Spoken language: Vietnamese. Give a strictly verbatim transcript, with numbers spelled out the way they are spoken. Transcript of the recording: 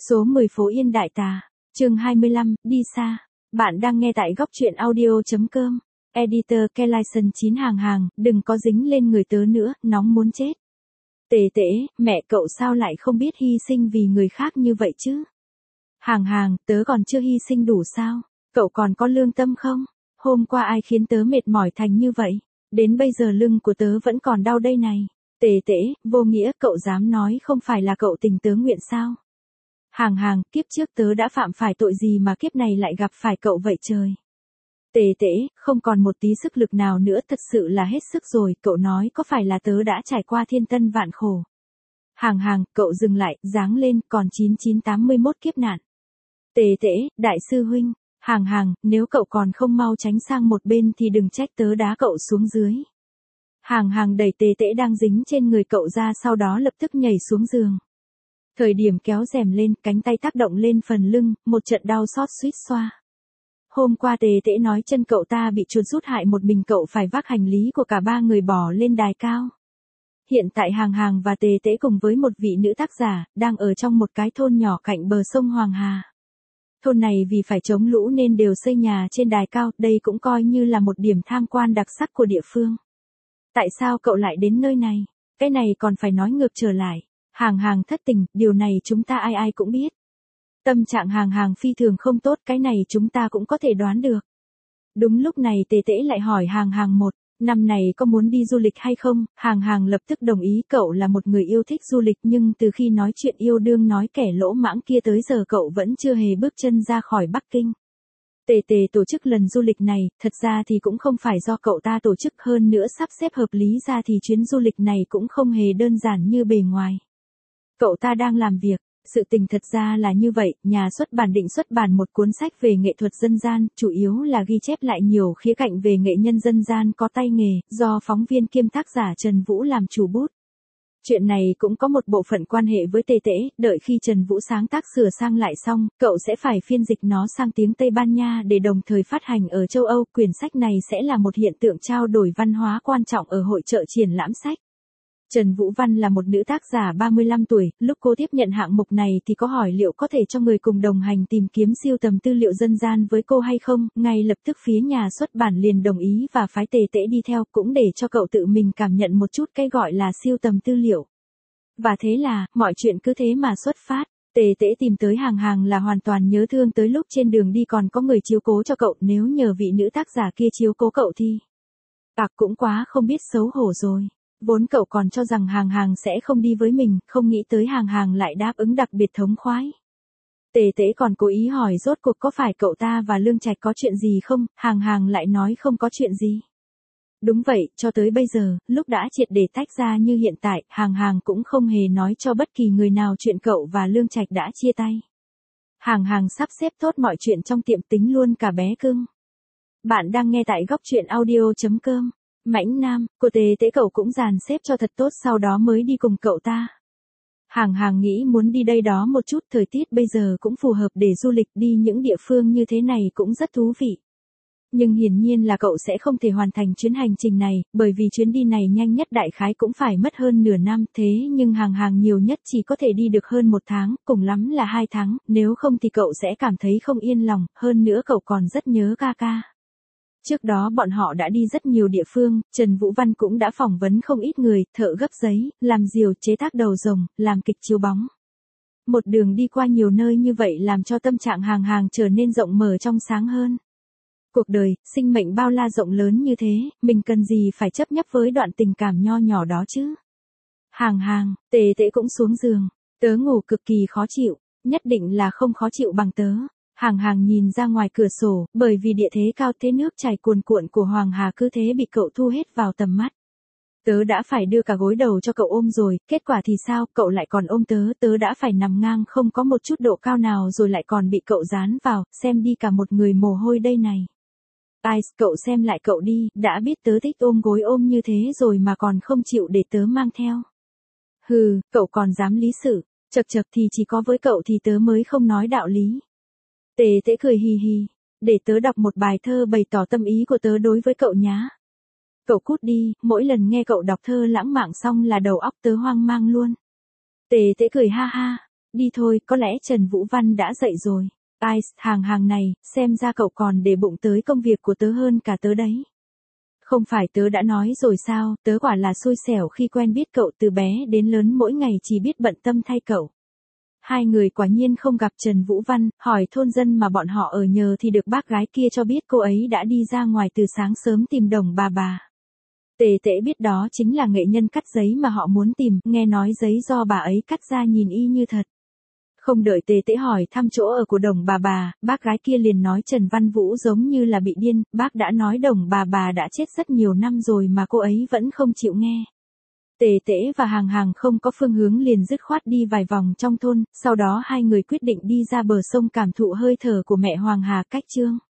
Số mười phố Yên Đại Tà, chương hai mươi lăm, đi xa. Bạn đang nghe tại góc truyện audio.com. Editor Kellyson chín hàng hàng, đừng có dính lên người tớ nữa, nóng muốn chết. Tề tễ, mẹ cậu sao lại không biết hy sinh vì người khác như vậy chứ? Hàng hàng, tớ còn chưa hy sinh đủ sao? Cậu còn có lương tâm không? Hôm qua ai khiến tớ mệt mỏi thành như vậy? Đến bây giờ lưng của tớ vẫn còn đau đây này. Tề tễ, vô nghĩa, cậu dám nói không phải là cậu tình tớ nguyện sao? Hàng hàng, kiếp trước tớ đã phạm phải tội gì mà kiếp này lại gặp phải cậu vậy trời? Tề tễ, không còn một tí sức lực nào nữa, thật sự là hết sức rồi, cậu nói có phải là tớ đã trải qua thiên tân vạn khổ? Hàng hàng, cậu dừng lại, giáng lên, còn chín chín tám mươi mốt kiếp nạn. Tề tễ, đại sư huynh. Hàng hàng, nếu cậu còn không mau tránh sang một bên thì đừng trách tớ đá cậu xuống dưới. Hàng hàng đẩy tề tễ đang dính trên người cậu ra, sau đó lập tức nhảy xuống giường. Thời điểm kéo rèm lên, cánh tay tác động lên phần lưng, một trận đau xót suýt xoa. Hôm qua tề tễ nói chân cậu ta bị chuột rút hại, một mình cậu phải vác hành lý của cả ba người bỏ lên đài cao. Hiện tại hàng hàng và tề tễ cùng với một vị nữ tác giả, đang ở trong một cái thôn nhỏ cạnh bờ sông Hoàng Hà. Thôn này vì phải chống lũ nên đều xây nhà trên đài cao, đây cũng coi như là một điểm tham quan đặc sắc của địa phương. Tại sao cậu lại đến nơi này? Cái này còn phải nói ngược trở lại. Hàng hàng thất tình, điều này chúng ta ai ai cũng biết. Tâm trạng hàng hàng phi thường không tốt, cái này chúng ta cũng có thể đoán được. Đúng lúc này tề tễ lại hỏi hàng hàng một, năm này có muốn đi du lịch hay không? Hàng hàng lập tức đồng ý, cậu là một người yêu thích du lịch, nhưng từ khi nói chuyện yêu đương nói kẻ lỗ mãng kia tới giờ cậu vẫn chưa hề bước chân ra khỏi Bắc Kinh. Tề tề tổ chức lần du lịch này, thật ra thì cũng không phải do cậu ta tổ chức, hơn nữa sắp xếp hợp lý ra thì chuyến du lịch này cũng không hề đơn giản như bề ngoài. Cậu ta đang làm việc, sự tình thật ra là như vậy, nhà xuất bản định xuất bản một cuốn sách về nghệ thuật dân gian, chủ yếu là ghi chép lại nhiều khía cạnh về nghệ nhân dân gian có tay nghề, do phóng viên kiêm tác giả Trần Vũ làm chủ bút. Chuyện này cũng có một bộ phận quan hệ với tề tễ, đợi khi Trần Vũ sáng tác sửa sang lại xong, cậu sẽ phải phiên dịch nó sang tiếng Tây Ban Nha để đồng thời phát hành ở châu Âu. Quyển sách này sẽ là một hiện tượng trao đổi văn hóa quan trọng ở hội chợ triển lãm sách. Trần Vũ Văn là một nữ tác giả ba mươi lăm tuổi, lúc cô tiếp nhận hạng mục này thì có hỏi liệu có thể cho người cùng đồng hành tìm kiếm siêu tầm tư liệu dân gian với cô hay không, ngay lập tức phía nhà xuất bản liền đồng ý và phái tề tễ đi theo, cũng để cho cậu tự mình cảm nhận một chút cái gọi là siêu tầm tư liệu. Và thế là, mọi chuyện cứ thế mà xuất phát. Tề tễ tìm tới hàng hàng là hoàn toàn nhớ thương tới lúc trên đường đi còn có người chiếu cố cho cậu, nếu nhờ vị nữ tác giả kia chiếu cố cậu thì... Tạc cũng quá không biết xấu hổ rồi. Vốn cậu còn cho rằng hàng hàng sẽ không đi với mình, không nghĩ tới hàng hàng lại đáp ứng đặc biệt thống khoái. Tề tễ còn cố ý hỏi rốt cuộc có phải cậu ta và Lương Trạch có chuyện gì không, hàng hàng lại nói không có chuyện gì. Đúng vậy, cho tới bây giờ, lúc đã triệt để tách ra như hiện tại, hàng hàng cũng không hề nói cho bất kỳ người nào chuyện cậu và Lương Trạch đã chia tay. Hàng hàng sắp xếp tốt mọi chuyện trong tiệm, tính luôn cả bé cưng. Bạn đang nghe tại góc truyện audio.com. Mãnh Nam, cô tề tễ cậu cũng dàn xếp cho thật tốt, sau đó mới đi cùng cậu ta. Hàng hàng nghĩ muốn đi đây đó một chút, thời tiết bây giờ cũng phù hợp để du lịch, đi những địa phương như thế này cũng rất thú vị. Nhưng hiển nhiên là cậu sẽ không thể hoàn thành chuyến hành trình này, bởi vì chuyến đi này nhanh nhất đại khái cũng phải mất hơn nửa năm, thế nhưng hàng hàng nhiều nhất chỉ có thể đi được hơn một tháng, cùng lắm là hai tháng, nếu không thì cậu sẽ cảm thấy không yên lòng, hơn nữa cậu còn rất nhớ ca ca. Trước đó bọn họ đã đi rất nhiều địa phương, Trần Vũ Văn cũng đã phỏng vấn không ít người, thợ gấp giấy, làm diều, chế tác đầu rồng, làm kịch chiếu bóng. Một đường đi qua nhiều nơi như vậy làm cho tâm trạng hàng hàng trở nên rộng mở trong sáng hơn. Cuộc đời, sinh mệnh bao la rộng lớn như thế, mình cần gì phải chấp nhấp với đoạn tình cảm nho nhỏ đó chứ? Hàng hàng, tề tễ cũng xuống giường, tớ ngủ cực kỳ khó chịu, nhất định là không khó chịu bằng tớ. Hàng hàng nhìn ra ngoài cửa sổ, bởi vì địa thế cao thế nước chảy cuồn cuộn của Hoàng Hà cứ thế bị cậu thu hết vào tầm mắt. Tớ đã phải đưa cả gối đầu cho cậu ôm rồi, kết quả thì sao, cậu lại còn ôm tớ, tớ đã phải nằm ngang không có một chút độ cao nào rồi lại còn bị cậu dán vào, xem đi cả một người mồ hôi đây này. Ai, cậu xem lại cậu đi, đã biết tớ thích ôm gối ôm như thế rồi mà còn không chịu để tớ mang theo. Hừ, cậu còn dám lý xử, chật chật thì chỉ có với cậu thì tớ mới không nói đạo lý. Tề tễ cười hì hì, để tớ đọc một bài thơ bày tỏ tâm ý của tớ đối với cậu nhá. Cậu cút đi, mỗi lần nghe cậu đọc thơ lãng mạn xong là đầu óc tớ hoang mang luôn. Tề tễ cười ha ha, Đi thôi, có lẽ Trần Vũ Văn đã dậy rồi. Ai, hàng hàng này, xem ra cậu còn để bụng tới công việc của tớ hơn cả tớ đấy. Không phải tớ đã nói rồi sao, tớ quả là xui xẻo khi quen biết cậu, từ bé đến lớn mỗi ngày chỉ biết bận tâm thay cậu. Hai người quả nhiên không gặp Trần Vũ Văn, hỏi thôn dân mà bọn họ ở nhờ thì được bác gái kia cho biết cô ấy đã đi ra ngoài từ sáng sớm tìm Đồng bà bà. Tề Tễ biết đó chính là nghệ nhân cắt giấy mà họ muốn tìm, nghe nói giấy do bà ấy cắt ra nhìn y như thật. Không đợi Tề Tễ hỏi thăm chỗ ở của Đồng bà bà, bác gái kia liền nói Trần Văn Vũ giống như là bị điên, bác đã nói Đồng bà bà đã chết rất nhiều năm rồi mà cô ấy vẫn không chịu nghe. Tề Tễ và Hàng Hàng không có phương hướng liền dứt khoát đi vài vòng trong thôn, sau đó hai người quyết định đi ra bờ sông cảm thụ hơi thở của mẹ Hoàng Hà Cách Trương.